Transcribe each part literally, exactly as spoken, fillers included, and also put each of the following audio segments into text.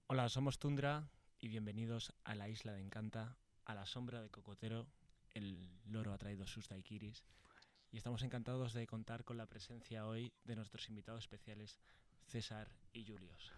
Hola, somos Tundra y bienvenidos a la isla de Encanta, a la sombra de Cocotero. El loro ha traído sus daiquiris y estamos encantados de contar con la presencia hoy de nuestros invitados especiales César y Julios.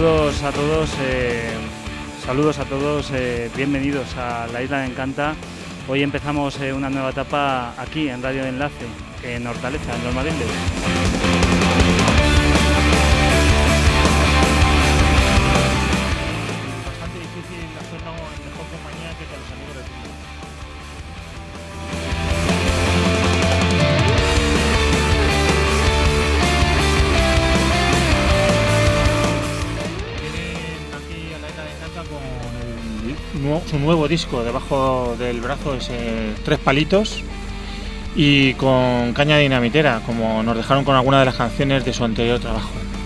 Saludos a todos, eh, saludos a todos, eh, bienvenidos a la Isla de Encanta. Hoy empezamos eh, una nueva etapa aquí en Radio Enlace, en Hortaleza, en Los Madriles. Bastante difícil hacerlo en mejor compañía que con los amigos de Tundra. Su nuevo disco debajo del brazo, ese Tres Palitos, y con caña dinamitera, como nos dejaron con alguna de las canciones de su anterior trabajo.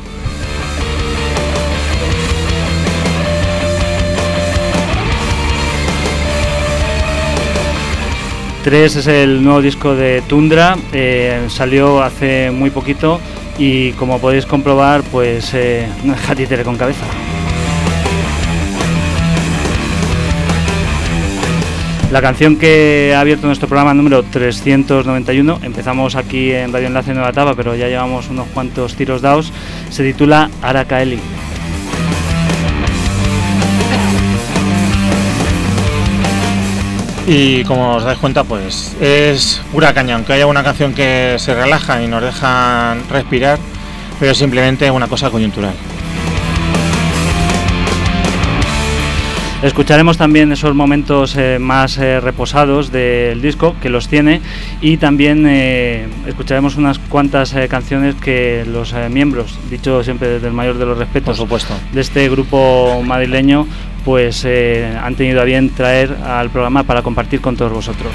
Tres es el nuevo disco de Tundra, eh, salió hace muy poquito y como podéis comprobar, pues eh, no deja títere con cabeza. La canción que ha abierto nuestro programa número trescientos noventa y uno, empezamos aquí en Radio Enlace Nueva Etapa, pero ya llevamos unos cuantos tiros dados, se titula Arakaeli. Y como os dais cuenta, pues es pura caña, aunque haya una canción que se relaja y nos dejan respirar, pero es simplemente una cosa coyuntural. Escucharemos también esos momentos eh, más eh, reposados del disco, que los tiene, y también eh, escucharemos unas cuantas eh, canciones que los eh, miembros, dicho siempre desde el mayor de los respetos, por supuesto, de este grupo madrileño, pues eh, han tenido a bien traer al programa para compartir con todos vosotros.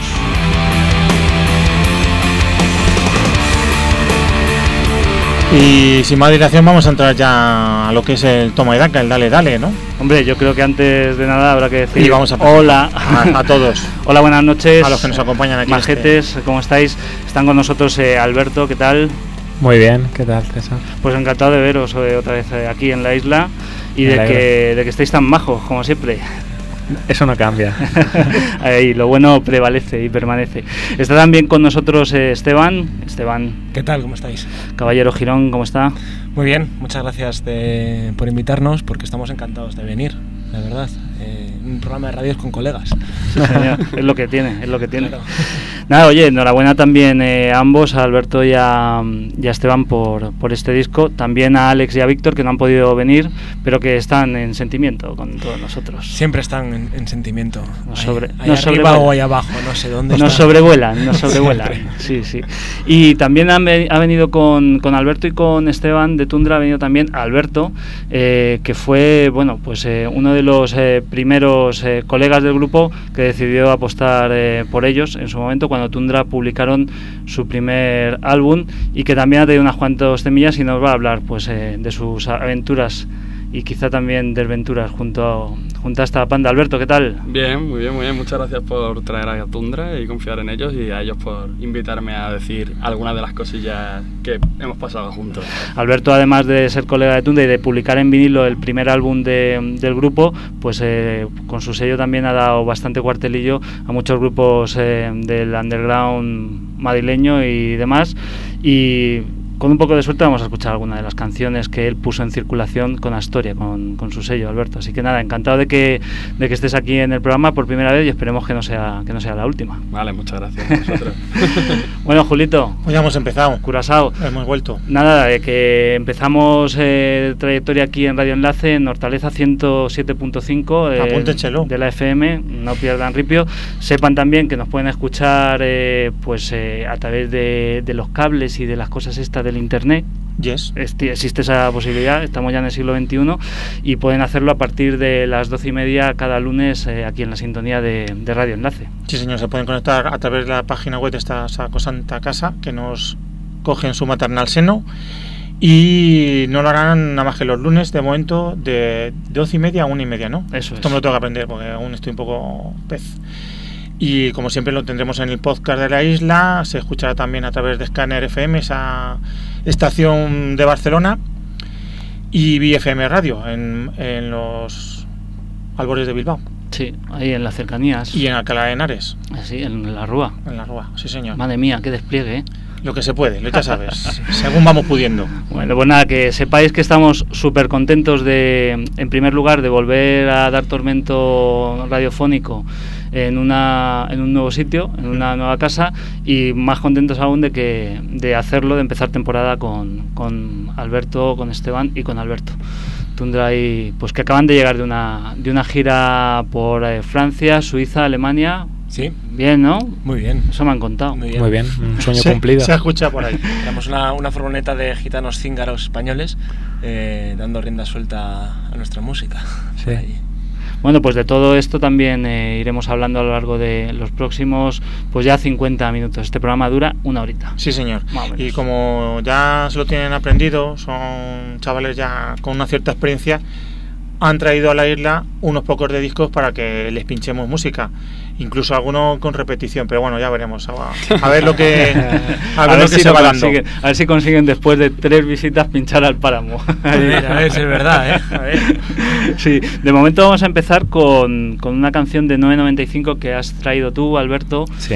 Y sin más dilación vamos a entrar ya a lo que es el toma y daca, el dale dale, ¿no? Hombre, yo creo que antes de nada habrá que decir y vamos a hola a, a todos. Hola, buenas noches. A los que nos acompañan aquí. Majetes, este... ¿cómo estáis? Están con nosotros eh, Alberto, ¿qué tal? Muy bien, ¿qué tal, César? Pues encantado de veros eh, otra vez eh, aquí en la isla y de que, de que estéis tan majos, como siempre. Eso no cambia. Ahí, lo bueno prevalece y permanece. Está también con nosotros eh, Esteban. Esteban. ¿Qué tal? ¿Cómo estáis? Caballero Girón, ¿cómo está? Muy bien, muchas gracias de, por invitarnos, porque estamos encantados de venir, la verdad. Eh, un programa de radios con colegas. Sí, señor. Es lo que tiene, es lo que tiene. Claro. Nada, oye, enhorabuena también eh, a ambos, a Alberto y a, y a Esteban por, por este disco. También a Alex y a Víctor, que no han podido venir, pero que están en sentimiento con todos nosotros. Siempre están en, en sentimiento. Nos sobre, ahí, ahí nos arriba o ahí abajo, no sé dónde Nos están. sobrevuelan, nos sobrevuelan. Sí, sí. Y también han, ha venido con, con Alberto y con Esteban de Tundra, ha venido también Alberto, eh, que fue, bueno, pues eh, uno de los eh, primeros eh, colegas del grupo que decidió apostar eh, por ellos en su momento cuando Tundra publicaron su primer álbum, y que también ha tenido unas cuantas semillas y nos va a hablar pues eh, de sus aventuras y quizá también desventuras junto a, junto a esta banda. Alberto, ¿qué tal? Bien, muy bien, muy bien. Muchas gracias por traer a Tundra y confiar en ellos, y a ellos por invitarme a decir algunas de las cosillas que hemos pasado juntos. Alberto, además de ser colega de Tundra y de publicar en vinilo el primer álbum de, del grupo, pues eh, con su sello también ha dado bastante cuartelillo a muchos grupos eh, del underground madrileño y demás, y con un poco de suerte vamos a escuchar alguna de las canciones que él puso en circulación con Astoria, con, con su sello, Alberto. Así que nada, encantado de que, de que estés aquí en el programa por primera vez, y esperemos que no sea, que no sea la última. Vale, muchas gracias a vosotros. Bueno, Julito. Pues ya hemos empezado. Curazao. Hemos vuelto. Nada, de que empezamos eh, trayectoria aquí en Radio Enlace, en Hortaleza ciento siete punto cinco eh, de la F M, no pierdan ripio. Sepan también que nos pueden escuchar eh, pues eh, a través de, de los cables y de las cosas estas del internet. Yes. Existe esa posibilidad, estamos ya en el siglo veintiuno y pueden hacerlo a partir de las doce y media cada lunes eh, aquí en la sintonía de, de Radio Enlace. Sí, señor, se pueden conectar a través de la página web de esta sacrosanta casa que nos coge en su maternal seno, y no lo harán nada más que los lunes, de momento, de doce y media a una y media, ¿no? Eso Esto es. me lo tengo que aprender porque aún estoy un poco pez. Y como siempre lo tendremos en el podcast de la isla, se escuchará también a través de Scanner F M, esa estación de Barcelona, y B F M Radio en, en los albores de Bilbao. Sí, ahí en las cercanías. Y en Alcalá de Henares. Sí, en la Rúa. En la Rúa, sí señor. Madre mía, qué despliegue, ¿eh? Lo que se puede, lo ya sabes, según vamos pudiendo. Bueno, pues nada, que sepáis que estamos súper contentos de, en primer lugar, de volver a dar tormento radiofónico en una en un nuevo sitio, en una nueva casa, y más contentos aún de que de hacerlo, de empezar temporada con, con Alberto, con Esteban y con Alberto. Tundra y pues que acaban de llegar de una de una gira por eh, Francia, Suiza, Alemania. Sí. Bien, ¿no? Muy bien. Eso me han contado. Muy bien. Muy bien, un sueño Se, cumplido. se ha escuchado por ahí. Éramos una, una furgoneta de gitanos cíngaros españoles eh, dando rienda suelta a nuestra música. Sí. Ahí. Bueno, pues de todo esto también eh, iremos hablando a lo largo de los próximos, pues ya cincuenta minutos. Este programa dura una horita. Sí, señor. Más o menos. Y como ya se lo tienen aprendido, son chavales ya con una cierta experiencia, han traído a la isla unos pocos de discos para que les pinchemos música, incluso algunos con repetición, pero bueno, ya veremos a, a ver lo que a ver, a ver lo que si se va dando. consiguen, a ver si consiguen después de tres visitas pinchar al páramo. A ver, a ver si es verdad, ¿eh? A ver. Sí, de momento vamos a empezar con, con una canción de nueve noventa y cinco que has traído tú, Alberto. Sí.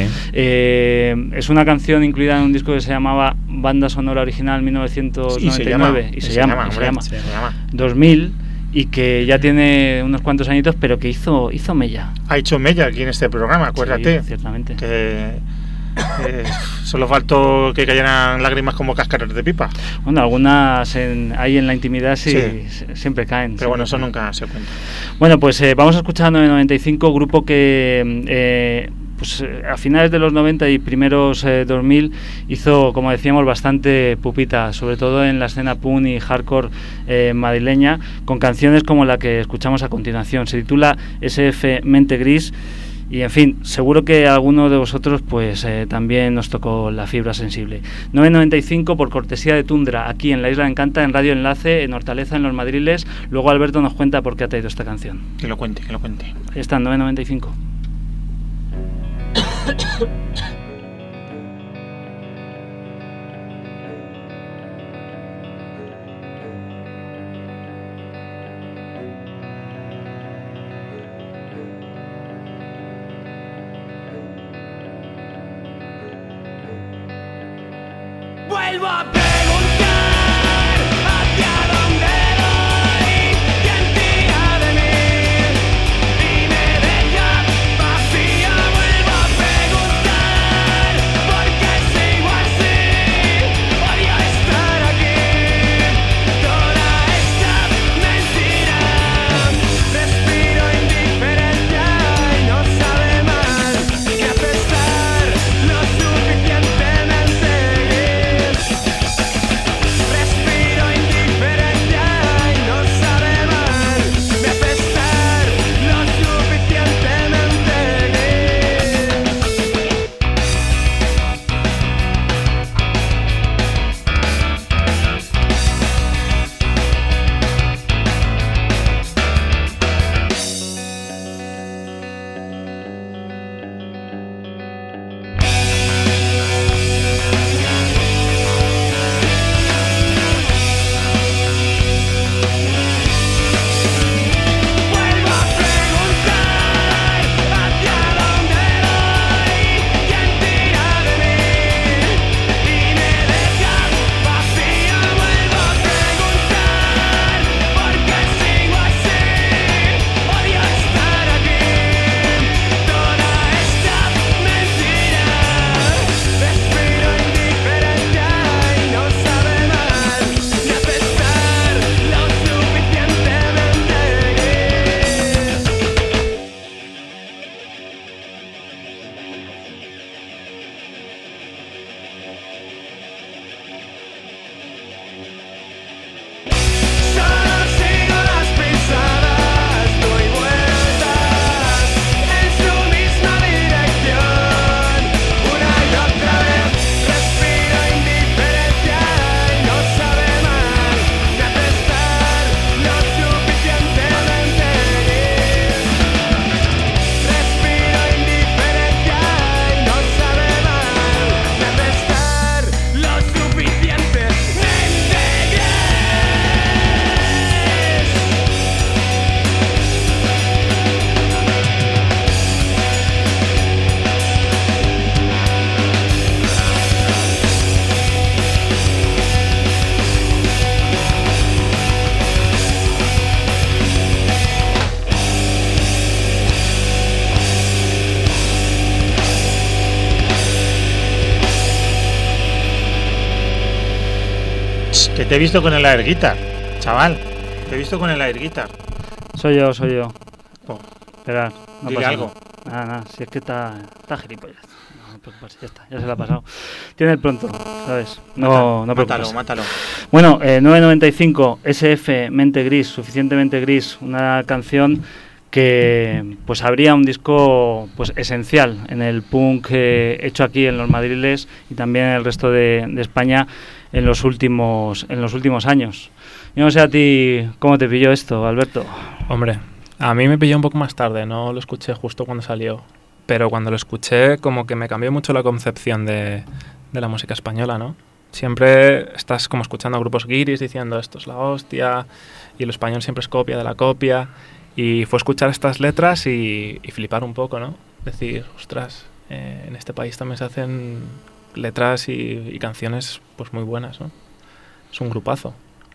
Eh, es una canción incluida en un disco que se llamaba Banda Sonora Original mil novecientos noventa y nueve y y se se llama, llama, y se hombre, llama, se llama. dos mil, y que ya tiene unos cuantos añitos, pero que hizo hizo mella. Ha hecho mella aquí en este programa, acuérdate. Sí, ciertamente. Que eh, solo faltó que cayeran lágrimas como cáscaras de pipa. Bueno, algunas en, ahí en la intimidad sí, Sí. siempre caen. Pero siempre bueno, eso caen. nunca se cuenta. Bueno, pues eh, vamos a escuchar a nueve noventa y cinco, grupo que eh, pues, eh, a finales de los noventa y primeros eh, dos mil hizo, como decíamos, bastante pupita, sobre todo en la escena punk y hardcore eh, madrileña, con canciones como la que escuchamos a continuación. Se titula S F Mente Gris. Y en fin, seguro que a alguno de vosotros pues eh, también nos tocó la fibra sensible. nueve noventa y cinco por cortesía de Tundra, aquí en la Isla de Encanta, en Radio Enlace, en Hortaleza, en Los Madriles. Luego Alberto nos cuenta por qué ha traído esta canción. Que lo cuente, que lo cuente. Ahí está, nueve noventa y cinco. Vuelvo a preguntar hacia dónde voy, quién tira de mí y me deja vacía. Vuelvo a preguntar por qué sigo así, odio estar aquí, toda esta mentira. Respiro indiferencia y no sabe mal que apestar lo suficientemente. Que te he visto con el air guitar, chaval. Te he visto con el air guitar. Soy yo, soy yo. Oh, Esperad, no dile pasa algo. Nada, nada, si es que está, está gilipollas. No, no preocuparse, ya está, ya se le ha pasado. Tiene el pronto, ¿sabes? No, no Mátalo, preocuparse. mátalo. Bueno, eh, nueve noventa y cinco, S F, Mente Gris, Suficientemente Gris, una canción que pues habría un disco pues esencial en el punk eh, hecho aquí en los madriles y también en el resto de, de España en los últimos en los últimos años. Yo no sé a ti cómo te pilló esto, Alberto. Hombre, a mí me pilló un poco más tarde, no lo escuché justo cuando salió, pero cuando lo escuché como que me cambió mucho la concepción de, de la música española, ¿no? Siempre estás como escuchando a grupos guiris diciendo esto es la hostia y lo español siempre es copia de la copia. Y fue escuchar estas letras y, y flipar un poco, ¿no? Decir, ostras, eh, en este país también se hacen letras y, y canciones pues muy buenas, ¿no? Es un grupazo.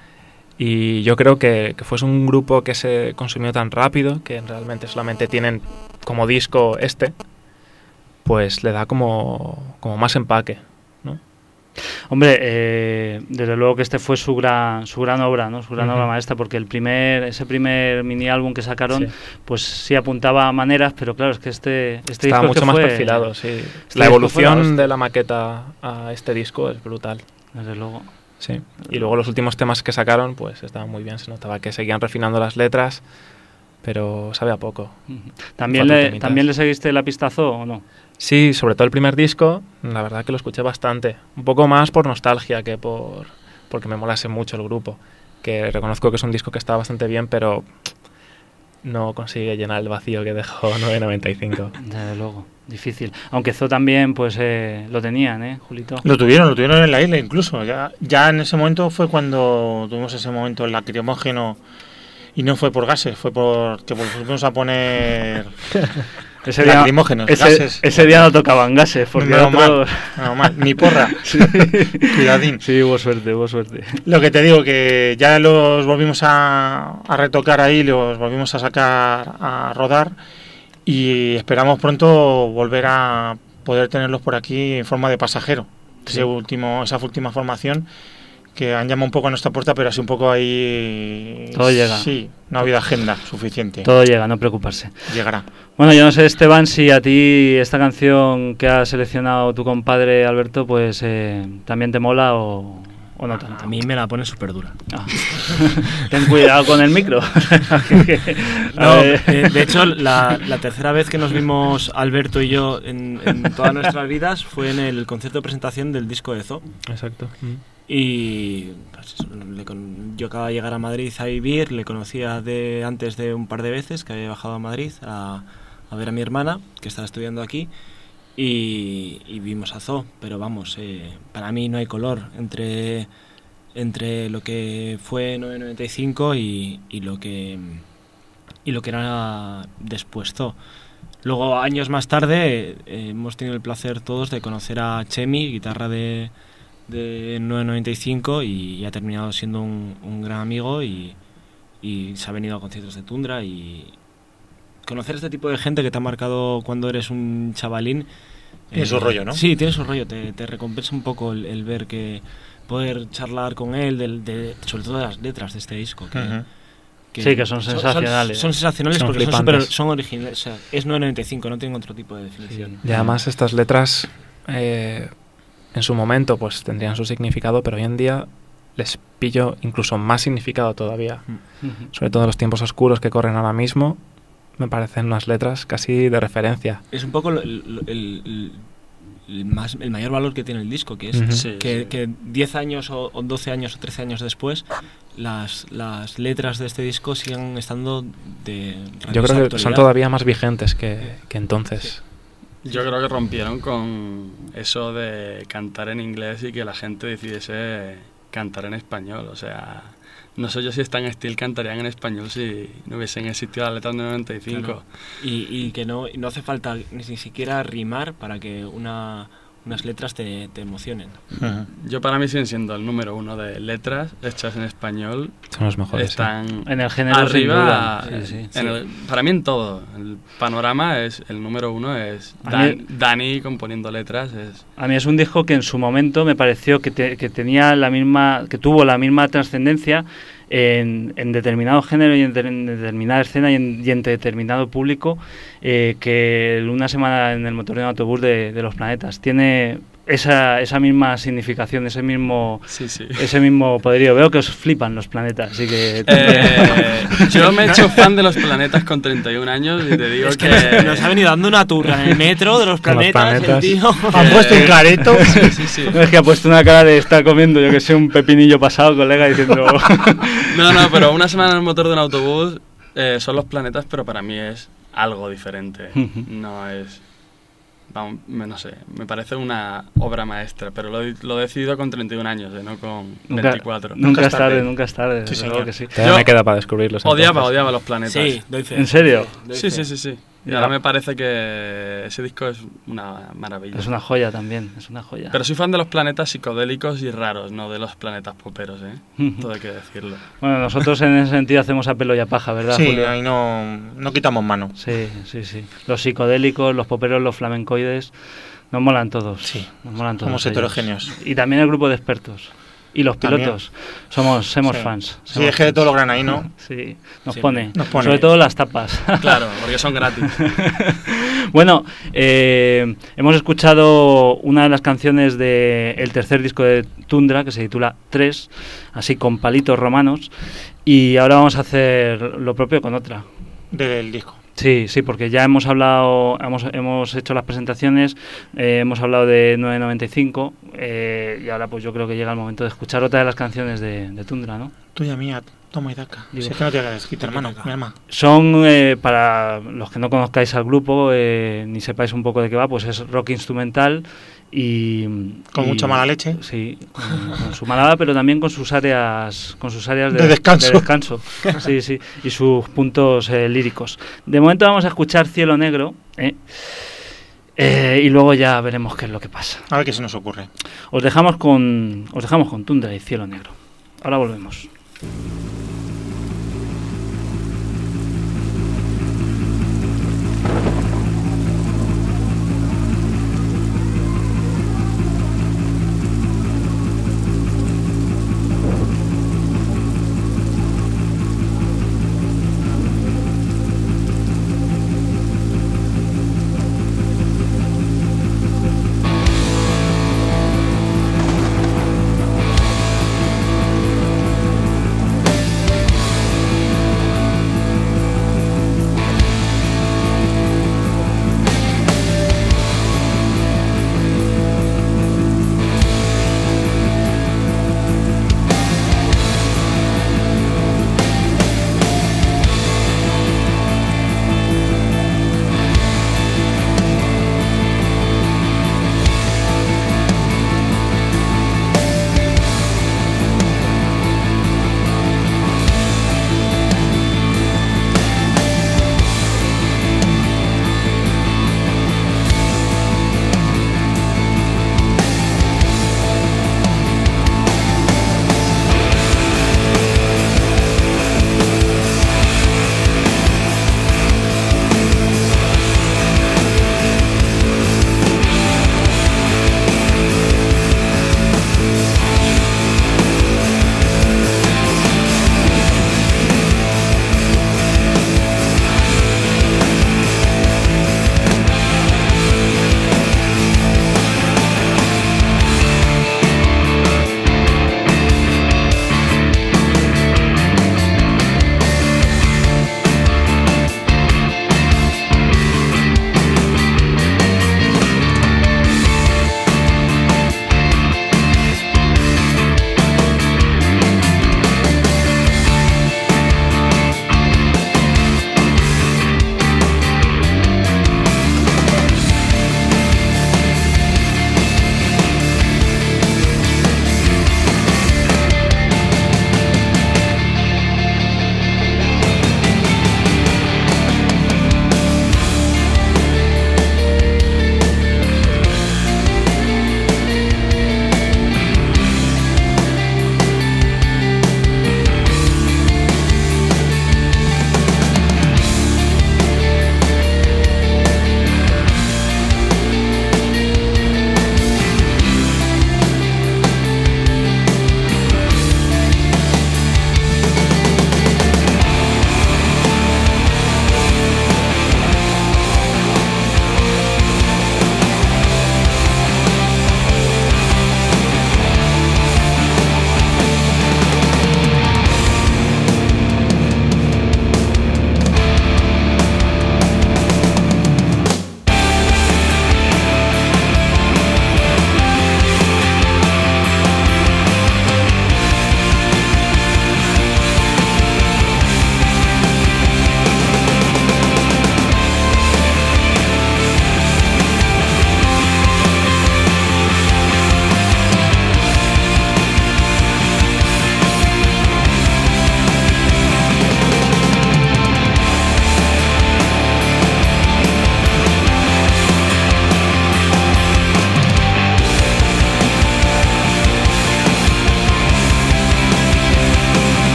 Y yo creo que, que fue un grupo que se consumió tan rápido, que realmente solamente tienen como disco este, pues le da como, como más empaque, ¿no? Hombre, eh, desde luego que este fue su gran su gran obra, ¿no? Su gran Uh-huh. obra maestra, porque el primer ese primer mini álbum que sacaron, Sí. pues sí apuntaba a maneras, pero claro, es que este este Estaba disco mucho que más fue, perfilado, sí. este La disco fue la evolución hostia. de la maqueta a este disco es brutal. Desde luego. Sí, y luego los últimos temas que sacaron, pues estaban muy bien, se notaba que seguían refinando las letras, pero sabe a poco. ¿También Cuatro le, temitas. ¿También le seguiste la pistazo o no? Sí, sobre todo el primer disco, la verdad que lo escuché bastante, un poco más por nostalgia que por porque me molase mucho el grupo, que reconozco que es un disco que está bastante bien, pero no consigue llenar el vacío que dejó nueve noventa y cinco. Desde luego, difícil. Aunque Zo también, pues eh, lo tenían, ¿eh, Julito? Lo tuvieron, lo tuvieron en la isla incluso. Ya, ya en ese momento fue cuando tuvimos ese momento el lacrimógeno y no fue por gases, fue porque volvimos a poner Ese día, lacrimógenos, ese, gases. ese día no tocaban gases, porque Menos mal, otros... menos mal, ni porra. Cuidadín. Sí, hubo suerte, hubo suerte. Lo que te digo, que ya los volvimos a, a retocar ahí, los volvimos a sacar a rodar y esperamos pronto volver a poder tenerlos por aquí en forma de pasajero. Ese último, esa última formación que han llamado un poco a nuestra puerta, pero así un poco ahí... Todo llega. Sí, no ha habido agenda suficiente. Todo llega, no preocuparse. Llegará. Bueno, yo no sé, Esteban, si a ti esta canción que ha seleccionado tu compadre Alberto, pues eh, también te mola o, o no tanto. A mí me la pone súper dura. Ah. Ten cuidado con el micro. No, A ver. eh, de hecho, la, la tercera vez que nos vimos Alberto y yo en, en todas nuestras vidas fue en el concierto de presentación del disco de Zo. Exacto. Y pues, le con- yo acababa de llegar a Madrid a vivir, le conocía de antes de un par de veces que había bajado a Madrid a, a ver a mi hermana, que estaba estudiando aquí, y, y vimos a Zo. Pero vamos, eh, para mí no hay color entre, entre lo que fue nueve noventa y cinco y, y lo que y lo que era después Zo. Luego, años más tarde, eh, hemos tenido el placer todos de conocer a Chemi, guitarra de, de nueve noventa y cinco, y ha terminado siendo un, un gran amigo y, y se ha venido a conciertos de Tundra. Y conocer este tipo de gente que te ha marcado cuando eres un chavalín... Tiene su rollo, ¿no? Sí, tiene su rollo, te, te recompensa un poco el, el ver que... poder charlar con él, del, de, sobre todo de las letras de este disco, que... Ujú. Sí, que son sensacionales. Son, son sensacionales Son porque son, flipantes. super, son originales. O sea, es nueve noventa y cinco, no tienen otro tipo de definición. Y además estas letras eh, en su momento pues tendrían su significado, pero hoy en día les pillo incluso más significado todavía. Ujú. Sobre todo en los tiempos oscuros que corren ahora mismo, me parecen unas letras casi de referencia. Es un poco lo- el, el- el- el más, el mayor valor que tiene el disco, que es Ujú. Sí, que, sí. que diez años o, o doce años o trece años después, las, las letras de este disco sigan estando de Yo rabiosa creo que actualidad. son todavía más vigentes que, que entonces. Yo creo que rompieron con eso de cantar en inglés y que la gente decidiese cantar en español. O sea, no sé yo si Stan Steel cantarían en español si no hubiesen existido las letras de noventa y cinco. Claro. Y, y que no, y no hace falta ni siquiera rimar para que una, unas letras te, te emocionen. Ujú. Yo para mí siguen siendo el número uno de letras hechas en español. Son los mejores. Están En el género, sin arriba. duda. Sí, sí. en el- para mí en todo. El panorama es el número uno es A Dan- mí- Dani componiendo letras. Es A mí es un disco que en su momento me pareció que, te- que tenía la misma, que tuvo la misma trascendencia en, en determinado género y en, de- en determinada escena y en, y en determinado público eh, que el Una semana en el motor de un autobús de, de Los Planetas. Tiene esa, esa misma significación, ese mismo, sí, sí. ese mismo poderío. Veo que os flipan Los Planetas, así que... Eh, yo me he hecho fan de Los Planetas con treinta y un años y te digo Es que... que nos, nos ha venido dando una turra en el metro de los Con los planetas, el planetas. tío. Han puesto un clareto. Sí, sí, sí. No, es que ha puesto una cara de estar comiendo, yo que sé, un pepinillo pasado, colega, diciendo... No, no, pero Una semana en el motor de un autobús eh, son Los Planetas, pero para mí es algo diferente. Ujú. No es... Vamos, me- no sé, me parece una obra maestra, pero lo, he- lo he decidido con treinta y un años, eh, no con Nunca, veinticuatro. nunca es es tarde. tarde, nunca es tarde, Sí, desde señor. luego que sí. Todavía Yo me queda para descubrirlos. Odiaba, entonces. odiaba Los Planetas. Sí, doy fe. ¿En serio? Doy Sí, fe. sí, sí, sí. Y Ya. ahora me parece que ese disco es una maravilla. Es una joya también, es una joya. Pero soy fan de los planetas psicodélicos y raros, no de los planetas poperos, ¿eh? Ujú. Todo hay que decirlo. Bueno, nosotros en ese sentido hacemos a pelo y a paja, ¿verdad, Sí, Julio? ahí no, no quitamos mano. Sí, sí, sí. Los psicodélicos, los poperos, los flamencoides, nos molan todos. Sí, nos molan todos. somos ellos. heterogéneos. Y también el grupo de expertos. Y los También. pilotos. Somos, somos Sí. fans. Sí, somos es que de fans. todo lo gran ahí, ¿no? Sí, nos Sí, pone. nos pone. Sobre todo las tapas. Claro, porque son gratis. Bueno, eh, hemos escuchado una de las canciones del tercer disco de Tundra, que se titula Tres, así con palitos romanos, y ahora vamos a hacer lo propio con otra. Del disco. Sí, sí, porque ya hemos hablado, hemos, hemos hecho las presentaciones, eh, hemos hablado de nueve noventa y cinco, eh, y ahora pues yo creo que llega el momento de escuchar otra de las canciones de, de Tundra, ¿no? Tuya mía, toma y daca. Digo. Si es que no te hagas quita, hermano, mi alma. Son, eh, para los que no conozcáis al grupo, eh, ni sepáis un poco de qué va, pues es rock instrumental y... Con y- mucha mala leche. Sí, con, con su malada, pero también con sus áreas con sus áreas de, De descanso. de descanso. Sí, sí, y sus puntos eh, líricos. De momento vamos a escuchar Cielo Negro, ¿eh? Eh, y luego ya veremos qué es lo que pasa. A ver qué se nos ocurre. Os dejamos con, os dejamos con Tundra y Cielo Negro. Ahora volvemos. Cielo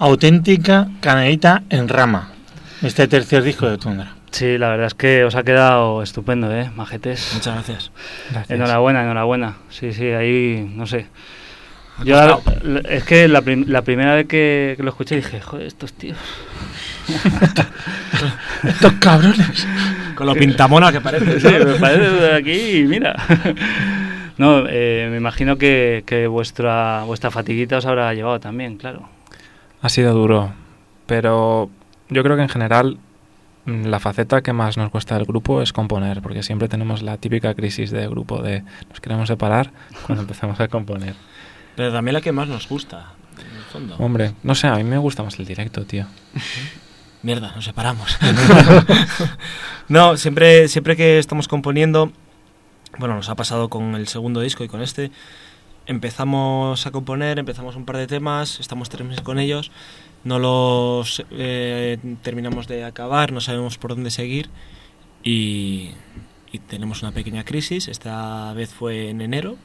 auténtica canelita en rama, este tercer disco de Tundra. Sí, la verdad es que os ha quedado estupendo, ¿eh, majetes? Muchas gracias. Gracias. Enhorabuena, enhorabuena. Sí, sí, ahí, no sé. Yo la- la- es que la, prim- la primera vez que, que lo escuché dije, joder, estos tíos. Estos cabrones. Con lo pintamona que parece. Sí, me parece de aquí y mira. No, eh, me imagino que, que vuestra vuestra fatiguita os habrá llevado también, claro. Ha sido duro, pero yo creo que en general mm, la faceta que más nos cuesta del grupo es componer, porque siempre tenemos la típica crisis de grupo de nos queremos separar cuando empezamos a componer. Pero también la que más nos gusta, en el fondo. Hombre, no sé, a mí me gusta más el directo, tío. Mierda, nos separamos. No, siempre, siempre que estamos componiendo, bueno, nos ha pasado con el segundo disco y con este, empezamos a componer, empezamos un par de temas, estamos tres meses con ellos, no los eh, terminamos de acabar, no sabemos por dónde seguir y, y tenemos una pequeña crisis. Esta vez fue en enero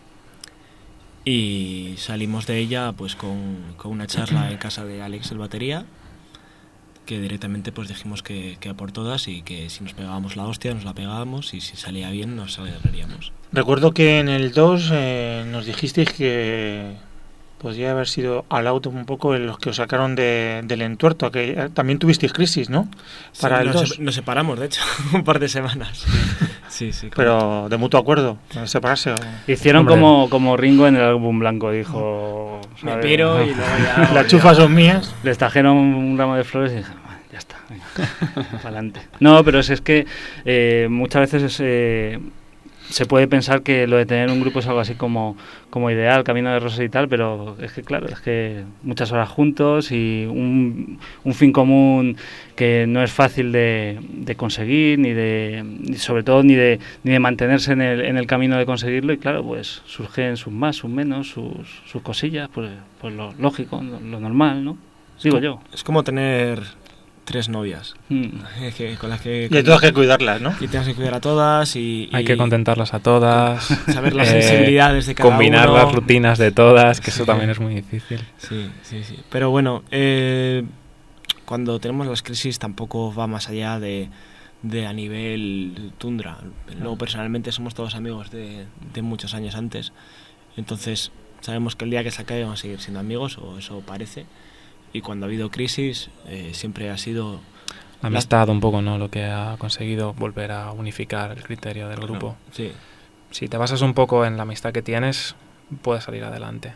y salimos de ella pues con, con una charla en casa de Alex, el batería, que directamente pues dijimos que, que a por todas y que si nos pegábamos la hostia nos la pegábamos y si salía bien nos alegraríamos. Recuerdo que en el dos eh, nos dijisteis que podría haber sido al auto un poco los que os sacaron de, del entuerto, que eh, también tuvisteis crisis, ¿no? Para Sí, el nos, dos. se- nos separamos, de hecho, un par de semanas. Sí, sí. Pero de mutuo acuerdo, ¿no? Separarse. O... Hicieron Hombre. como, como Ringo en el álbum blanco, dijo. Me ¿sabes? piro y luego ya... Las chufas son mías. Les trajeron un ramo de flores y dije, "Bueno, ya está, venga, para adelante". No, pero es, es que eh, muchas veces es, eh, se puede pensar que lo de tener un grupo es algo así como, como ideal, camino de rosas y tal, pero es que claro, es que muchas horas juntos y un, un fin común que no es fácil de, de conseguir, ni de, ni sobre todo ni de, ni de mantenerse en el, en el camino de conseguirlo, y claro, pues surgen sus más, sus menos, sus, sus cosillas, pues, pues lo lógico, lo, lo normal, ¿no? Digo yo. Es como tener tres novias, Mm. eh, que, con las que... Y hay todas que cuidarlas, ¿no? Y tienes que cuidar a todas y... Hay y que contentarlas a todas. saber las eh, sensibilidades de cada combinar uno. las rutinas de todas, que eso Sí. también es muy difícil. Sí, sí, sí. Pero bueno, eh, cuando tenemos las crisis tampoco va más allá de, de a nivel Tundra. Luego personalmente somos todos amigos de, de muchos años antes. Entonces sabemos que el día que se acabe vamos a seguir siendo amigos, o eso parece. Y cuando ha habido crisis eh, siempre ha sido... La amistad un poco, ¿no? Lo que ha conseguido volver a unificar el criterio del grupo. Sí. Si te basas un poco en la amistad que tienes, puedes salir adelante.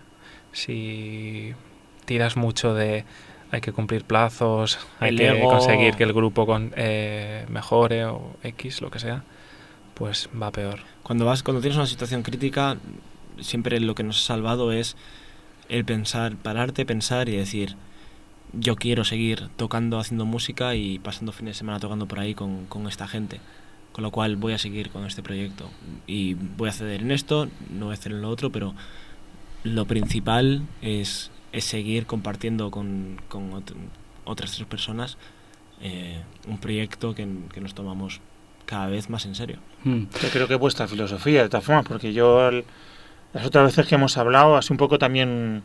Si tiras mucho de hay que cumplir plazos, hay El que ego. conseguir que el grupo con, eh, mejore o X, lo que sea, pues va peor. Cuando vas, cuando tienes una situación crítica, siempre lo que nos ha salvado es el pensar, pararte, pensar y decir, yo quiero seguir tocando, haciendo música y pasando fines de semana tocando por ahí con, con esta gente. Con lo cual voy a seguir con este proyecto y voy a ceder en esto, no voy a hacer en lo otro, pero lo principal es, es seguir compartiendo con, con ot- otras tres personas eh, un proyecto que, que nos tomamos cada vez más en serio. Mm. Yo creo que es vuestra filosofía, de todas formas, porque yo el- las otras veces que hemos hablado, así un poco también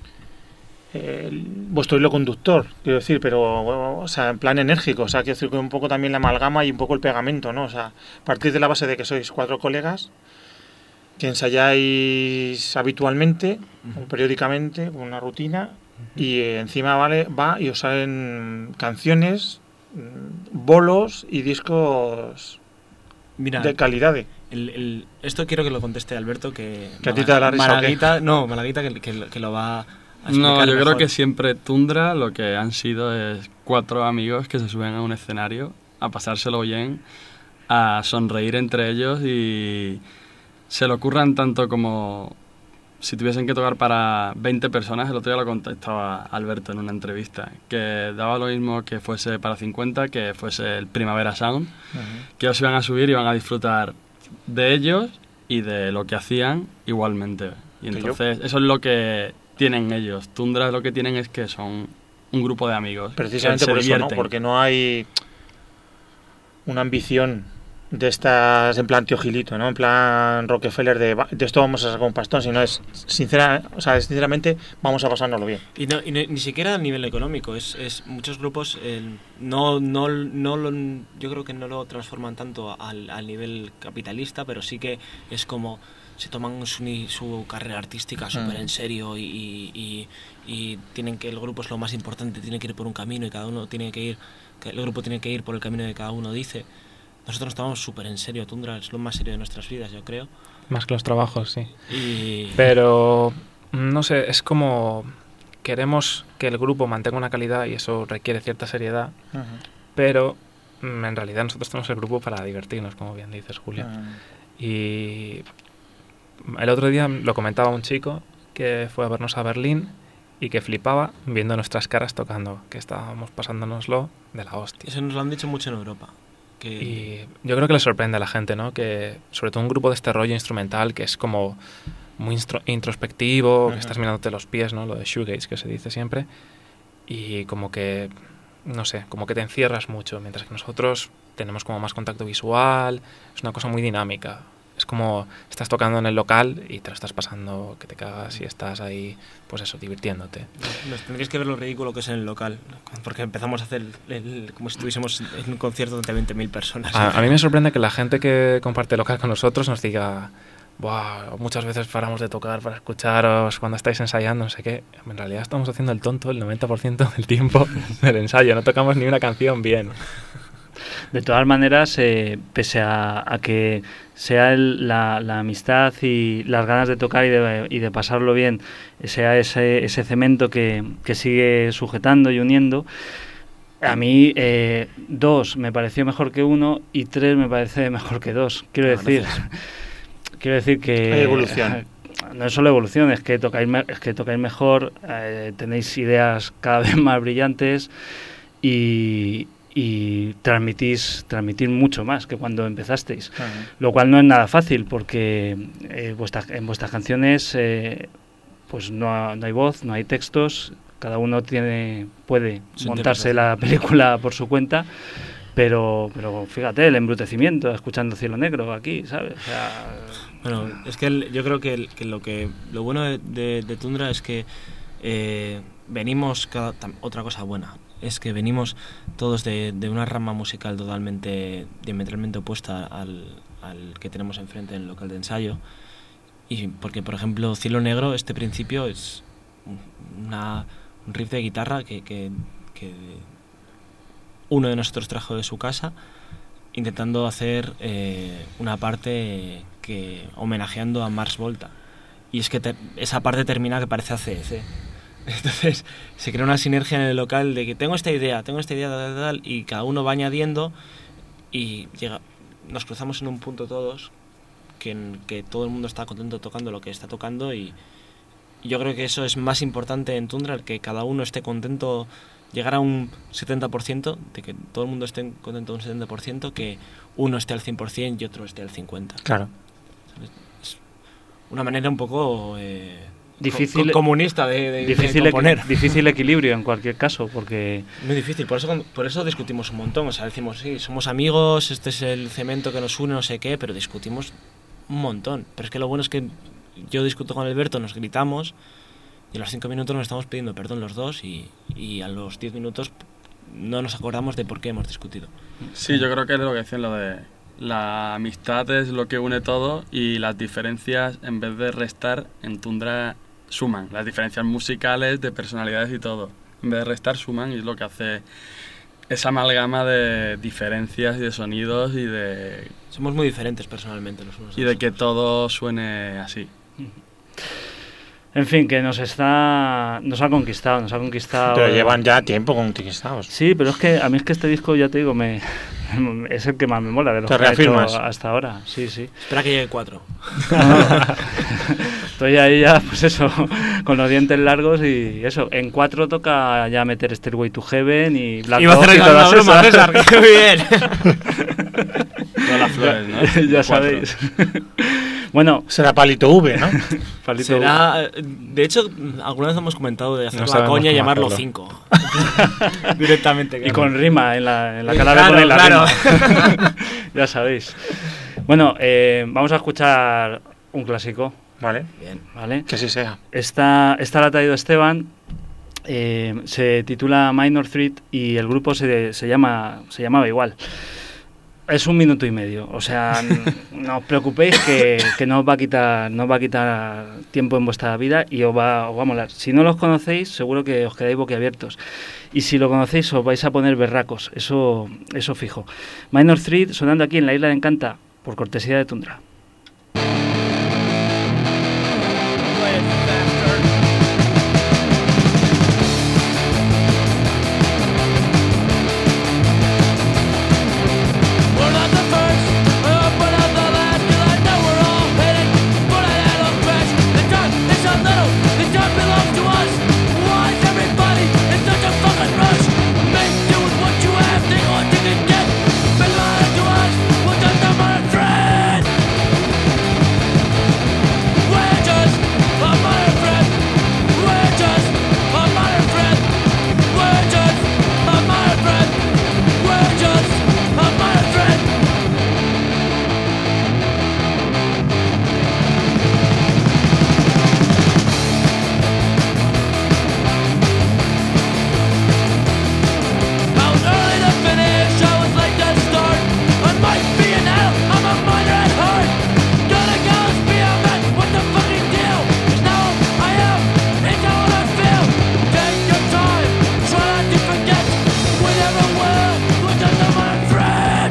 eh, el- vuestro hilo conductor, quiero decir, pero bueno, o sea, en plan enérgico, o sea, quiero decir que un poco también la amalgama y un poco el pegamento, ¿no? O sea, partir de la base de que sois cuatro colegas que ensayáis habitualmente, o periódicamente, con una rutina, y eh, encima vale va y os salen canciones, mm, bolos y discos Mira, de calidad. El, el, esto quiero que lo conteste Alberto, que... ¿Que a ti te da la risa o qué? Malaguita, no, Malaguita que, que, que lo va a explicar No, yo creo mejor. que siempre Tundra lo que han sido es cuatro amigos que se suben a un escenario a pasárselo bien, a sonreír entre ellos y se lo ocurran tanto como si tuviesen que tocar para veinte personas. El otro día lo contestaba Alberto en una entrevista, que daba lo mismo que fuese para cincuenta, que fuese el Primavera Sound, que ellos iban a subir y iban a disfrutar de ellos y de lo que hacían igualmente. Y Que entonces eso es lo que tienen ellos. Tundra lo que tienen es que son un grupo de amigos. Precisamente que se por eso, ¿no? divierten. Porque no hay una ambición de estas en plan Tío Gilito, ¿no? En plan Rockefeller de, de esto vamos a sacar un pastón, sino es sincera, o sea, sinceramente vamos a pasárnoslo bien. Y, no, y no, ni siquiera a nivel económico, es, es muchos grupos eh, no, no, no lo, yo creo que no lo transforman tanto al, al nivel capitalista, pero sí que es como se toman su, su carrera artística súper en serio y, y, y tienen que el grupo es lo más importante, tiene que ir por un camino y cada uno tiene que ir, el grupo tiene que ir por el camino que cada uno dice. Nosotros nos tomamos súper en serio, Tundra es lo más serio de nuestras vidas, yo creo. Más que los trabajos, sí. Y... Pero, no sé, es como queremos que el grupo mantenga una calidad y eso requiere cierta seriedad, uh-huh. pero en realidad nosotros tenemos el grupo para divertirnos, como bien dices, Julio. Uh-huh. Y el otro día lo comentaba un chico que fue a vernos a Berlín y que flipaba viendo nuestras caras tocando, que estábamos pasándonoslo de la hostia. Eso nos lo han dicho mucho en Europa. Que... Y yo creo que le sorprende a la gente, ¿no? Que sobre todo un grupo de este rollo instrumental que es como muy instro- introspectivo, uh-huh. que estás mirándote los pies, ¿no? Lo de shoegaze que se dice siempre. Y como que, no sé, como que te encierras mucho, mientras que nosotros tenemos como más contacto visual, es una cosa muy dinámica. Es como estás tocando en el local y te lo estás pasando que te cagas y estás ahí, pues eso, divirtiéndote. Nos tendríais que ver lo ridículo que es en el local, porque empezamos a hacer el, el, como si estuviésemos en un concierto de veinte mil personas. A, a mí me sorprende que la gente que comparte el local con nosotros nos diga, Buah, muchas veces paramos de tocar para escucharos cuando estáis ensayando, no sé qué. En realidad estamos haciendo el tonto el noventa por ciento del tiempo del ensayo, no tocamos ni una canción bien. De todas maneras, eh, pese a, a que sea el, la, la amistad y las ganas de tocar y de, y de pasarlo bien, sea ese, ese cemento que, que sigue sujetando y uniendo, a mí eh, dos me pareció mejor que uno y tres me parece mejor que dos. Quiero no, decir, no quiero decir que hay evolución. No es solo evolución, es que tocáis, me, es que tocáis mejor, eh, tenéis ideas cada vez más brillantes y y transmitís transmitís mucho más que cuando empezasteis, uh-huh. Lo cual no es nada fácil porque eh, vuestra, en vuestras canciones eh, pues no, no hay voz, no hay textos, cada uno tiene puede sí, montarse la película por su cuenta, pero pero fíjate el embrutecimiento escuchando Cielo Negro aquí, ¿sabes? O sea, bueno, es que el, yo creo que, el, que lo que lo bueno de, de, de Tundra es que eh, venimos cada, tam, otra cosa buena es que venimos todos de, de una rama musical totalmente diametralmente opuesta al, al que tenemos enfrente en el local de ensayo, y porque por ejemplo Cielo Negro, este principio es una, un riff de guitarra que, que, que uno de nosotros trajo de su casa intentando hacer eh, una parte que homenajeando a Mars Volta, y es que te, esa parte termina que parece A C D C. Entonces se crea una sinergia en el local de que tengo esta idea, tengo esta idea, tal, tal, tal, y cada uno va añadiendo y llega, nos cruzamos en un punto todos que, en, que todo el mundo está contento tocando lo que está tocando, y, y yo creo que eso es más importante en Tundra, el que cada uno esté contento, llegar a un setenta por ciento, de que todo el mundo esté contento un setenta por ciento, que uno esté al cien por ciento y otro esté al cincuenta por ciento. Claro. Es una manera un poco... Eh, difícil co- comunista de, de, difícil, de componer. Equi- difícil equilibrio en cualquier caso, porque muy difícil, por eso por eso discutimos un montón, o sea, decimos, sí, somos amigos, este es el cemento que nos une, no sé qué, pero discutimos un montón. Pero es que lo bueno es que yo discuto con Alberto, nos gritamos y a los cinco minutos nos estamos pidiendo perdón los dos, y, y a los diez minutos no nos acordamos de por qué hemos discutido. Sí, yo creo que es lo que decían, lo de la amistad es lo que une todo y las diferencias, en vez de restar, en Tundra suman. Las diferencias musicales, de personalidades y todo, en vez de restar, suman, y es lo que hace esa amalgama de diferencias y de sonidos y de... Somos muy diferentes personalmente los unos y de que todo suene así. En fin, que nos está nos ha conquistado, nos ha conquistado. Pero llevan ya tiempo conquistados. Sí, pero es que a mí es que este disco, ya te digo, me es el que más me mola de los ¿Te que ha reafirmas? hecho hasta ahora. Sí, sí. Espera que llegue cuatro. Estoy ahí ya, pues eso, con los dientes largos y eso. En cuatro toca ya meter Stairway to Heaven y Black Iba a Dog hacer y la todas broma, esas. César, que muy bien. Todas las flores, ¿no? Ya Cuatro. sabéis. Bueno, será palito V, ¿no? palito Será, de hecho, alguna vez hemos comentado de hacer No la sabemos coña y cómo llamarlo hacerlo. cinco. Directamente. Y claro. con rima, en la, en la Eh, cara claro, le ponen la claro. rima. Ya sabéis. Bueno, eh, vamos a escuchar un clásico, Vale, Bien. ¿vale? que así sea. Esta, esta la ha traído Esteban, eh, se titula Minor Threat y el grupo se, se, llama, se llamaba igual. Es un minuto y medio, o sea, n- no os preocupéis que, que no os va a quitar, no os va a quitar tiempo en vuestra vida y os va, os va a molar. Si no los conocéis, seguro que os quedáis boquiabiertos. Y si lo conocéis, os vais a poner berracos, eso, eso fijo. Minor Threat sonando aquí en la Isla de Encanta, por cortesía de Tundra. We're not the first, uh, but not the last, 'cause I know we're all headed for that hell of crash. The dark is a little, the dark belongs to us. Why is everybody in such a fucking rush? Make do with what you have, take what you can get. Bring life to us, we'll just a minor threat. We're just a minor threat. We're just a minor threat. We're just a minor threat. We're just a minor threat. I was early to finish, I was late to start. I might be an adult, I'm a minor at heart. Gonna go be a man, what the fucking deal? 'Cause now I am, it's how I feel. Take your time, try not to forget. We never will, we're just a minor threat.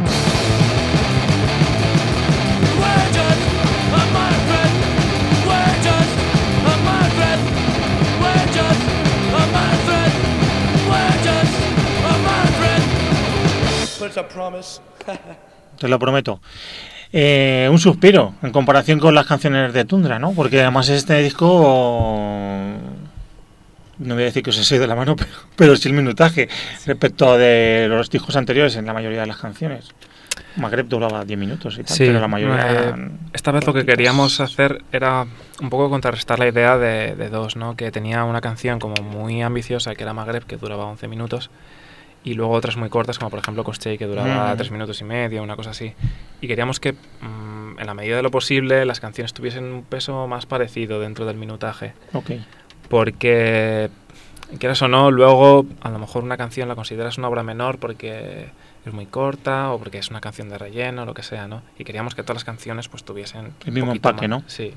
We're just a minor threat. We're just a minor threat. We're just a minor threat. We're just a minor threat. But it's a promise. Te lo prometo. Eh, un suspiro en comparación con las canciones de Tundra, ¿no? Porque además este disco, no voy a decir que os he sido de la mano, pero, pero sí el minutaje respecto de los discos anteriores en la mayoría de las canciones. Magreb duraba diez minutos y tal, Sí, pero la mayoría eh, eran esta vez lo que cortitas. queríamos hacer era un poco contrarrestar la idea de, de dos, ¿no? Que tenía una canción como muy ambiciosa, que era Magreb, que duraba once minutos, y luego otras muy cortas, como por ejemplo Koschei, que duraba Mm. tres minutos y medio, una cosa así. Y queríamos que, mm, en la medida de lo posible, las canciones tuviesen un peso más parecido dentro del minutaje. Ok. Porque, quieras o no, luego a lo mejor una canción la consideras una obra menor porque es muy corta o porque es una canción de relleno, lo que sea, ¿no? Y queríamos que todas las canciones pues tuviesen El mismo un poquito empaque, más. ¿no? Sí.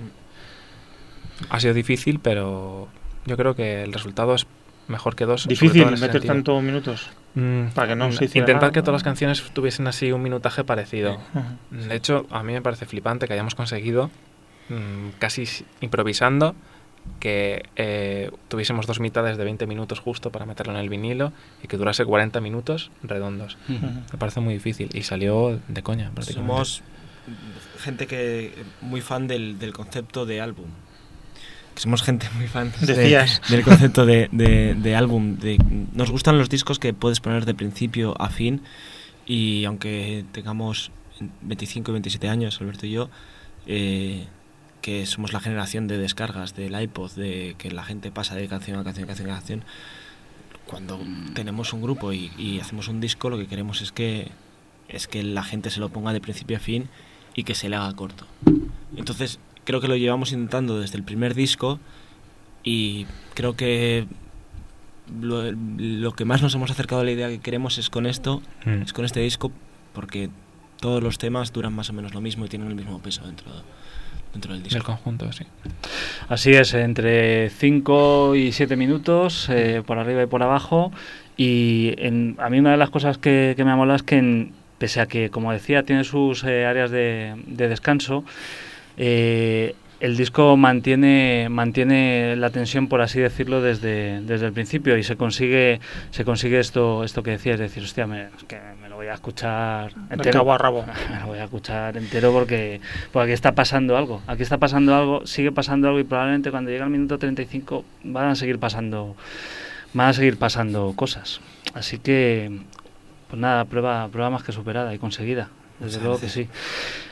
Ha sido difícil, pero yo creo que el resultado es mejor que dos. sobre Difícil todo en ese meter sentido. tantos minutos. Mm, para que no mm, se hiciera Intentar nada. que todas las canciones tuviesen así un minutaje parecido. Ujú. De hecho, a mí me parece flipante que hayamos conseguido, mmm, casi s- improvisando, que eh, tuviésemos dos mitades de veinte minutos justo para meterlo en el vinilo y que durase cuarenta minutos redondos. Me parece muy difícil y salió de coña prácticamente. Somos gente que muy fan del, del concepto de álbum. Que somos gente muy fan de- Decías. del concepto de, de, de álbum. De, nos gustan los discos que puedes poner de principio a fin y aunque tengamos veinticinco y veintisiete años, Alberto y yo, eh, que somos la generación de descargas del iPod, de que la gente pasa de canción a canción a canción a canción, cuando tenemos un grupo y, y hacemos un disco, lo que queremos es que es que la gente se lo ponga de principio a fin y que se le haga corto. Entonces creo que lo llevamos intentando desde el primer disco y creo que lo, lo que más nos hemos acercado a la idea que queremos es con esto, Mm. es con este disco, porque todos los temas duran más o menos lo mismo y tienen el mismo peso dentro, dentro del Del disco. conjunto, sí. Así es, entre cinco y siete minutos, eh, por arriba y por abajo. Y en- a mí una de las cosas que, que me ha molado es que, en- pese a que, como decía, tiene sus eh, áreas de, de descanso, eh, el disco mantiene mantiene la tensión, por así decirlo, desde, desde el principio y se consigue se consigue esto esto que decía, es decir, hostia, me, es que me lo voy a escuchar De entero. cabo a rabo. Me lo voy a escuchar entero porque, porque aquí está pasando algo. Aquí está pasando algo, sigue pasando algo y probablemente cuando llegue al minuto treinta y cinco van a seguir pasando van a seguir pasando cosas. Así que, pues nada, prueba, prueba más que superada y conseguida. Desde Muchas luego que gracias. sí.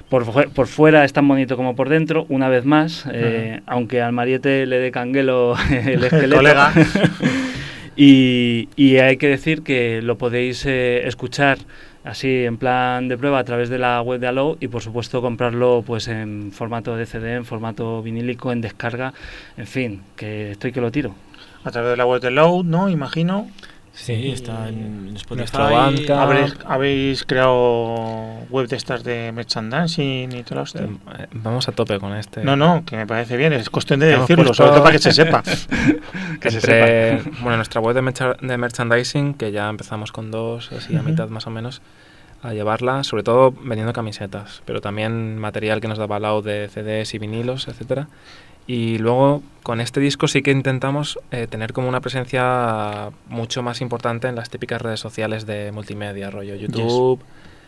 por, fu- por fuera es tan bonito como por dentro, una vez más, eh, aunque al Mariette le dé canguelo el esqueleto. colega. y, y hay que decir que lo podéis eh, escuchar así en plan de prueba a través de la web de Allow y por supuesto comprarlo pues en formato de C D, en formato vinílico, en descarga, en fin, que estoy que lo tiro. A través de la web de Load, ¿no? Imagino. Sí, está en, en Spotify. Nuestro Bandcamp. ¿Habréis, habéis creado web de estas de merchandising y todo esto? Eh, Vamos a tope con este. No, no, que me parece bien. Es cuestión de Hemos decirlo, puesto- sobre todo para que se sepa. Que se Entre, bueno, nuestra web de, mercha- de merchandising, que ya empezamos con dos, así a Ujú. mitad más o menos, a llevarla, sobre todo vendiendo camisetas, pero también material que nos daba Lau de C Ds y vinilos, etcétera. Y luego con este disco sí que intentamos eh, tener como una presencia mucho más importante en las típicas redes sociales de multimedia, rollo YouTube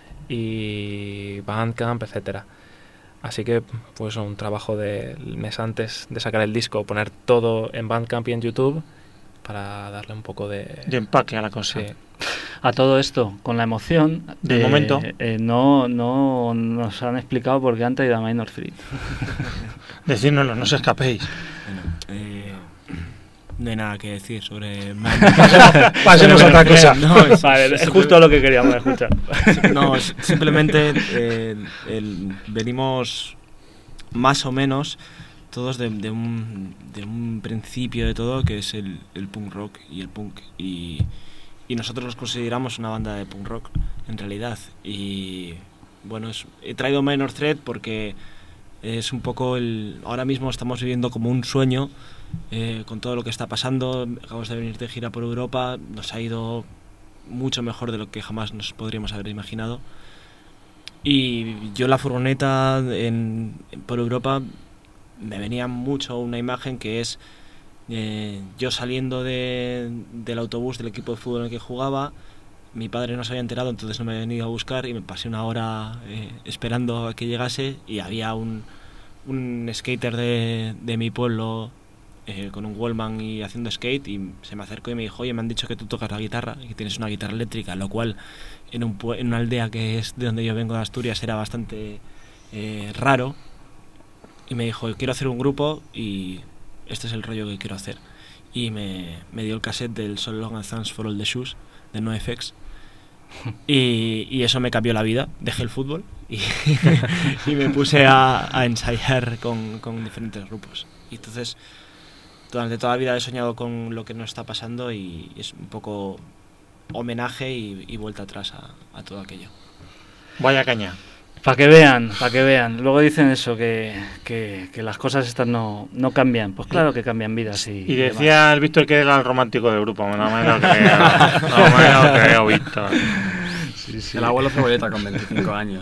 y Bandcamp, etcétera. Así que pues un trabajo del mes antes de sacar el disco, poner todo en Bandcamp y en YouTube para darle un poco de... De empaque a la cosa. Sí. A todo esto, con la emoción Del momento. eh, no, no nos han explicado por qué han traído a Minor Threat. Decírnoslo, no os escapéis. Bueno, eh, no hay nada que decir sobre Pasemos a otra cosa. No, es- Vale, es simple- justo lo que queríamos escuchar. No, es- simplemente eh, el- venimos más o menos todos de, de un, de un principio de todo que es el, el punk rock y el punk y, y nosotros nos consideramos una banda de punk rock en realidad y bueno, es- he traído Minor Threat porque es un poco el... Ahora mismo estamos viviendo como un sueño eh, con todo lo que está pasando. Acabamos de venir de gira por Europa, nos ha ido mucho mejor de lo que jamás nos podríamos haber imaginado. Y yo en la furgoneta en, por Europa me venía mucho una imagen que es eh, yo saliendo de, del autobús del equipo de fútbol en el que jugaba. Mi padre no se había enterado, entonces no me había venido a buscar y me pasé una hora eh, esperando a que llegase y había un, un skater de, de mi pueblo eh, con un Wallman y haciendo skate y se me acercó y me dijo, oye, me han dicho que tú tocas la guitarra y que tienes una guitarra eléctrica, lo cual en, un, pue- en una aldea que es de donde yo vengo, de Asturias, era bastante eh, raro. Y me dijo, quiero hacer un grupo y este es el rollo que quiero hacer. Y me, me dio el cassette del So Long and Thanks for All the Shoes de NoFX y, y eso me cambió la vida. Dejé el fútbol y, y me puse a, a ensayar con, con diferentes grupos. Y entonces durante toda la vida he soñado con lo que nos está pasando y es un poco homenaje y, y vuelta atrás a, a todo aquello. Vaya caña. Para que vean, para que vean. Luego dicen eso, que, que, que las cosas estas no, no cambian. Pues claro que cambian vidas. Y, Y decía el Víctor que era el romántico del grupo. No me lo creo. No me lo creo, Víctor. El abuelo Cebolleta con veinticinco años.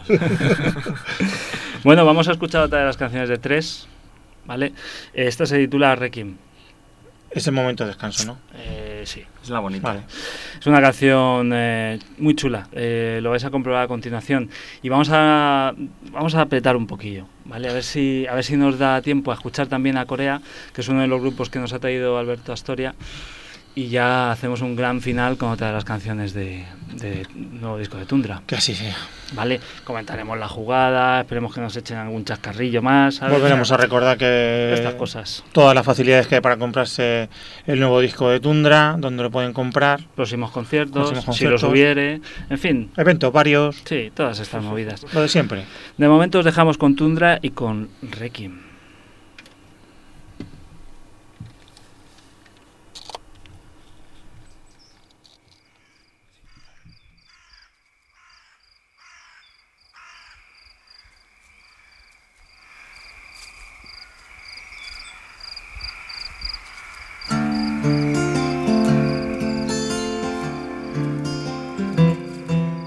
Bueno, vamos a escuchar otra de las canciones de Tres, ¿vale? Esta se titula Requiem. Es el momento de descanso, ¿no? Eh, sí. Es la bonita. Vale. Es una canción eh, muy chula, eh, lo vais a comprobar a continuación y vamos a vamos a apretar un poquillo, ¿vale? A ver si a ver si nos da tiempo a escuchar también a Corea, que es uno de los grupos que nos ha traído Alberto Astoria, y ya hacemos un gran final con otra de las canciones de, de nuevo disco de Tundra, Que así sea. ¿vale? Comentaremos la jugada, esperemos que nos echen algún chascarrillo más, ¿sabes? Volveremos a recordar que estas cosas. todas las facilidades que hay para comprarse el nuevo disco de Tundra, donde lo pueden comprar, Próximos conciertos, Próximos si conciertos. los hubiere, en fin, eventos varios, sí, todas estas movidas. lo de siempre. De momento os dejamos con Tundra y con Requiem.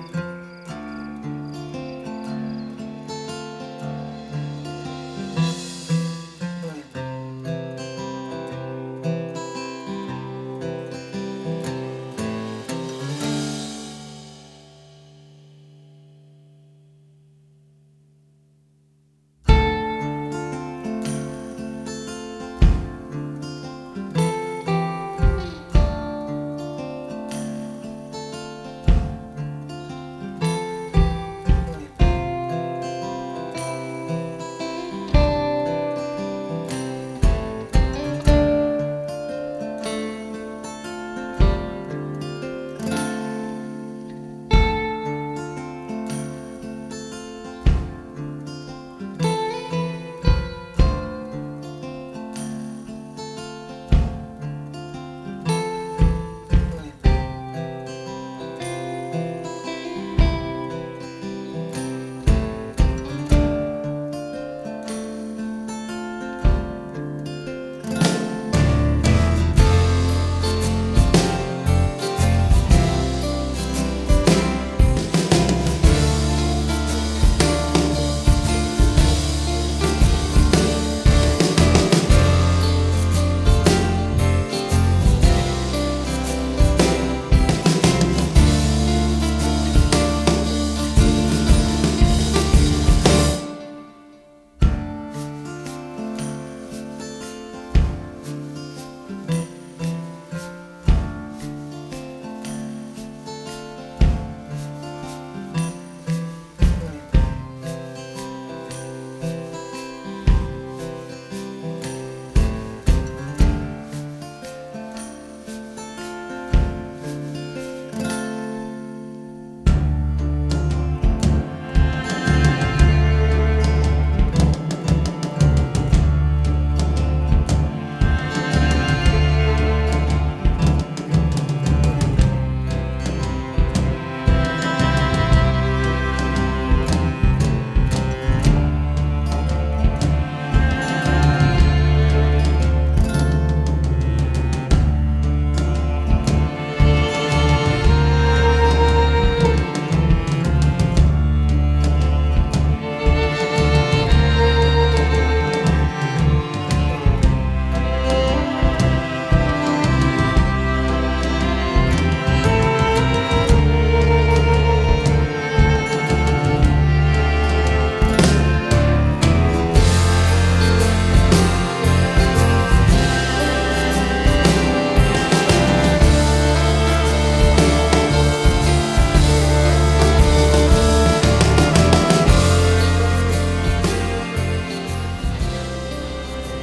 Thank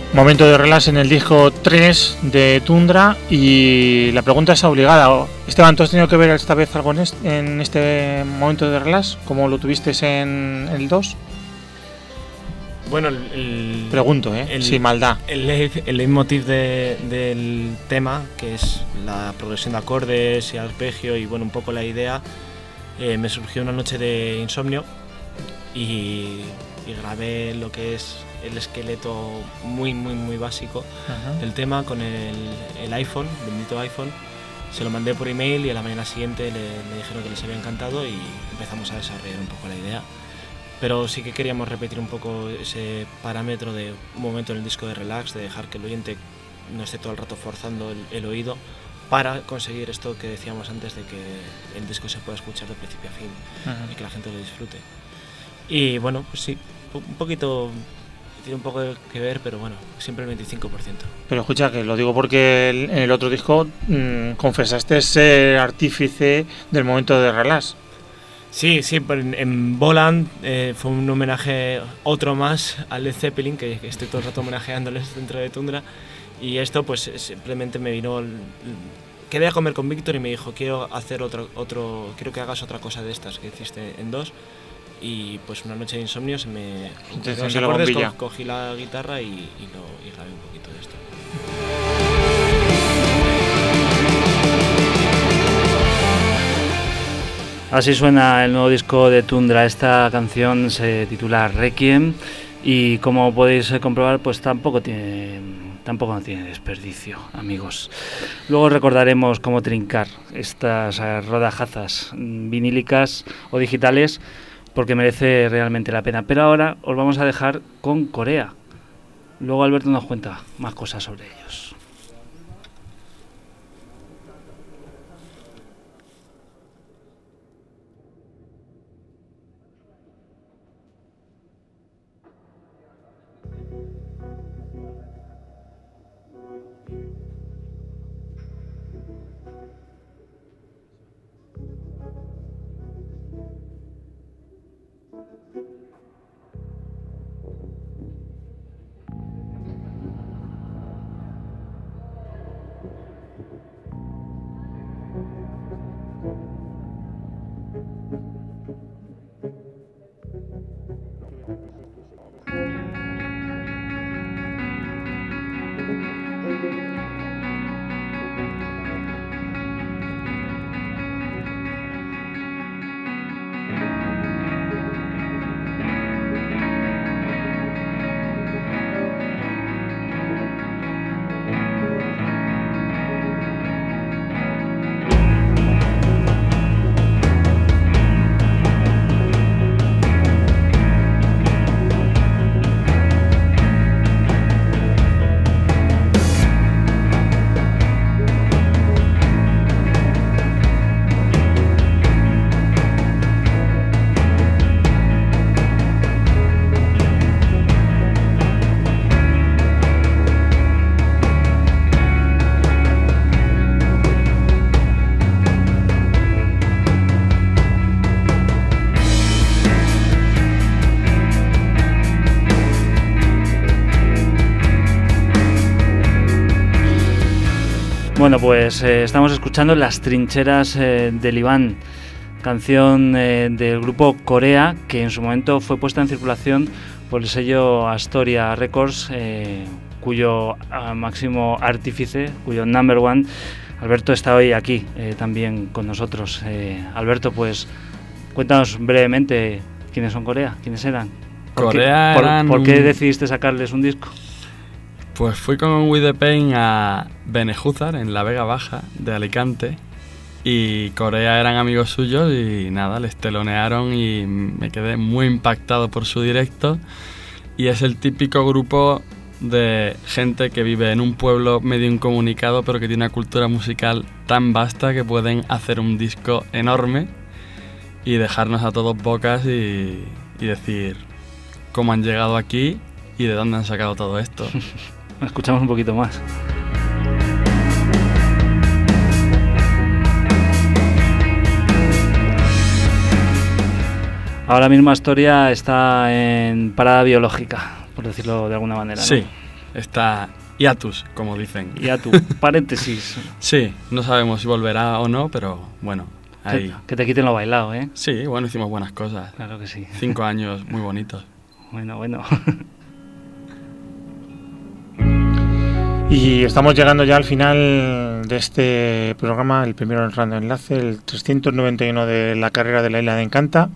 Momento de relax en el disco tres de Tundra, y la pregunta es obligada. Esteban, ¿tú has tenido que ver esta vez algo en este, en este momento de relax, como lo tuviste en el dos? Bueno, el, el Pregunto, ¿eh? el, Sin maldad. El, leit- el leitmotiv de, del tema, que es la progresión de acordes y arpegio y bueno, un poco la idea, eh, me surgió una noche de insomnio y, y grabé lo que es el esqueleto muy, muy, muy básico Ajá. del tema con el, el iPhone, bendito iPhone. Se lo mandé por email y a la mañana siguiente le, le dijeron que les había encantado y empezamos a desarrollar un poco la idea. Pero sí que queríamos repetir un poco ese parámetro de un momento en el disco de relax, de dejar que el oyente no esté todo el rato forzando el, el oído para conseguir esto que decíamos antes de que el disco se pueda escuchar de principio a fin Ajá. y que la gente lo disfrute. Y bueno, pues sí, un poquito, tiene un poco que ver, pero bueno, siempre el veinticinco por ciento. Pero escucha, que lo digo porque el- en el otro disco mmm, confesaste ser artífice del momento de relax. Sí, sí, pero en, en Voland eh, fue un homenaje, otro más, al Led Zeppelin, que, que estoy todo el rato homenajeándoles dentro de Tundra. Y esto, pues simplemente me vino. el- Quedé a comer con Víctor y me dijo: Quiero hacer otro, otro, quiero que hagas otra cosa de estas que hiciste en dos. Y pues una noche de insomnio se me. Te los encendió la acordes, bombilla. co- cogí la guitarra y, y, lo, y grabé un poquito de esto. Así suena el nuevo disco de Tundra. Esta canción se titula Requiem y como podéis eh, comprobar, pues tampoco tiene, tampoco no tiene desperdicio, amigos. Luego recordaremos cómo trincar estas eh, rodajazas mm, vinílicas o digitales, porque merece realmente la pena. Pero ahora os vamos a dejar con Corea. Luego Alberto nos cuenta más cosas sobre ellos. Bueno, pues eh, estamos escuchando Las trincheras eh, del Iván, canción eh, del grupo Corea, que en su momento fue puesta en circulación por el sello Astoria Records, eh, cuyo ah, máximo artífice, cuyo number one, Alberto, está hoy aquí eh, también con nosotros. Eh, Alberto, pues cuéntanos brevemente quiénes son Corea, quiénes eran. ¿Por Corea qué, por, eran ¿Por qué un- decidiste sacarles un disco? Pues fui con With the Pain a Benejúzar, en la Vega Baja de Alicante, y Corea eran amigos suyos y nada, les telonearon y me quedé muy impactado por su directo. Y es el típico grupo de gente que vive en un pueblo medio incomunicado, pero que tiene una cultura musical tan vasta que pueden hacer un disco enorme y dejarnos a todos bocas y, y decir cómo han llegado aquí y de dónde han sacado todo esto. Escuchamos un poquito más. Ahora mismo Astoria está en parada biológica, por decirlo de alguna manera, ¿no? Sí, está hiatus, como dicen. Y a tu paréntesis. Sí, no sabemos si volverá o no, pero bueno, ahí. Que, que te quiten lo bailado, ¿eh? Sí, bueno, hicimos buenas cosas. Claro que sí. Cinco años muy bonitos. Bueno, bueno. Y estamos llegando ya al final de este programa, el primero en Random Enlace, el trescientos noventa y uno de la carrera de la Isla de Encanta.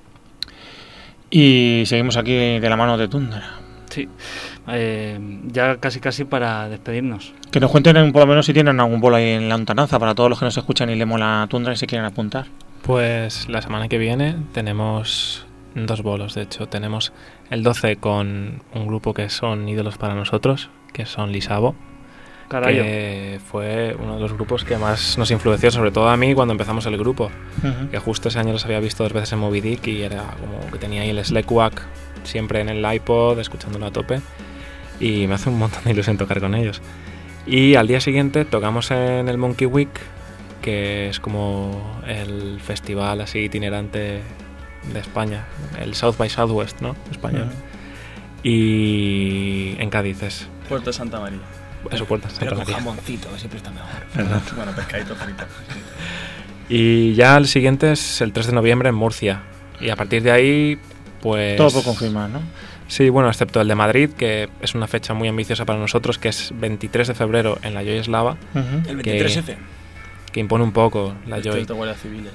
Y seguimos aquí de la mano de Tundra. Sí. Eh, ya casi casi para despedirnos. Que nos cuenten por lo menos si tienen algún bolo ahí en la lontananza para todos los que nos escuchan y le mola Tundra y se quieren apuntar. Pues la semana que viene tenemos dos bolos, de hecho. Tenemos el doce con un grupo que son ídolos para nosotros, que son Lisabo, Carayo. que fue uno de los grupos que más nos influenció, sobre todo a mí, cuando empezamos el grupo. Uh-huh. Que justo ese año los había visto dos veces en Moby Dick y era como que tenía ahí el Slekwak siempre en el iPod, escuchándolo a tope. Y me hace un montón de ilusión tocar con ellos. Y al día siguiente tocamos en el Monkey Week, que es como el festival así itinerante de España, el South by Southwest, ¿no? Español. Uh-huh. Y en Cádiz es. Puerto de Santa María. Eso, Puerto de Santa Pero con María. jamoncito, que siempre está mejor. Exacto. Bueno, pescadito frito. Y ya el siguiente es el tres de noviembre en Murcia. Y a partir de ahí, pues... Todo por confirmar, ¿no? Sí, bueno, excepto el de Madrid, que es una fecha muy ambiciosa para nosotros, que es veintitrés de febrero en la Joy Eslava, Uh-huh. El veintitrés F. que impone un poco la Joy. de guardias civiles.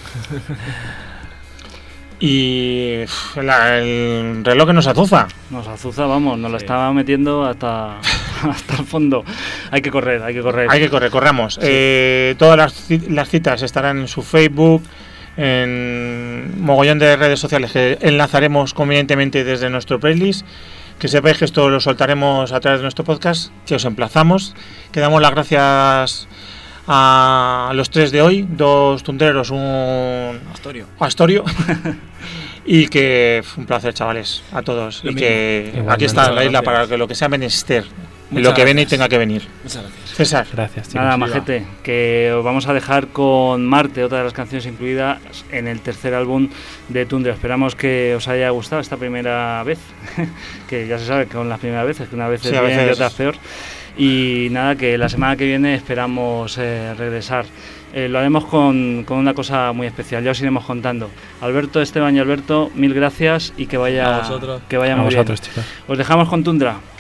Y uf, la- el reloj que nos azuza. Nos azuza, vamos, nos la Sí. estaba metiendo hasta, hasta el fondo. Hay que correr, hay que correr. Hay que correr, corramos. Eh, todas las, ci- las citas estarán en su Facebook, en mogollón de redes sociales que enlazaremos convenientemente desde nuestro playlist. Que sepáis que esto lo soltaremos a través de nuestro podcast, que os emplazamos. Que damos las gracias a los tres de hoy, dos tundreros, un Astorio. Astorio. Y que fue un placer, chavales, a todos. Lo y mismo. que Igualmente. aquí está la Muchas isla gracias. para que lo que sea menester. Y Muchas lo que viene y gracias. tenga que venir. Muchas gracias. César. Gracias, chicos. Nada, Viva. majete, que os vamos a dejar con Marte, otra de las canciones incluidas en el tercer álbum de Tundra. Esperamos que os haya gustado esta primera vez, que ya se sabe que con las primeras veces, que una vez Sí, es a bien y veces- otra peor. Y nada, que la semana que viene esperamos eh, regresar. Eh, lo haremos con, con una cosa muy especial, ya os iremos contando. Alberto, Esteban y Alberto, mil gracias y que vaya, A vosotros. que vaya A muy vosotros, bien. chicos. Os dejamos con Tundra.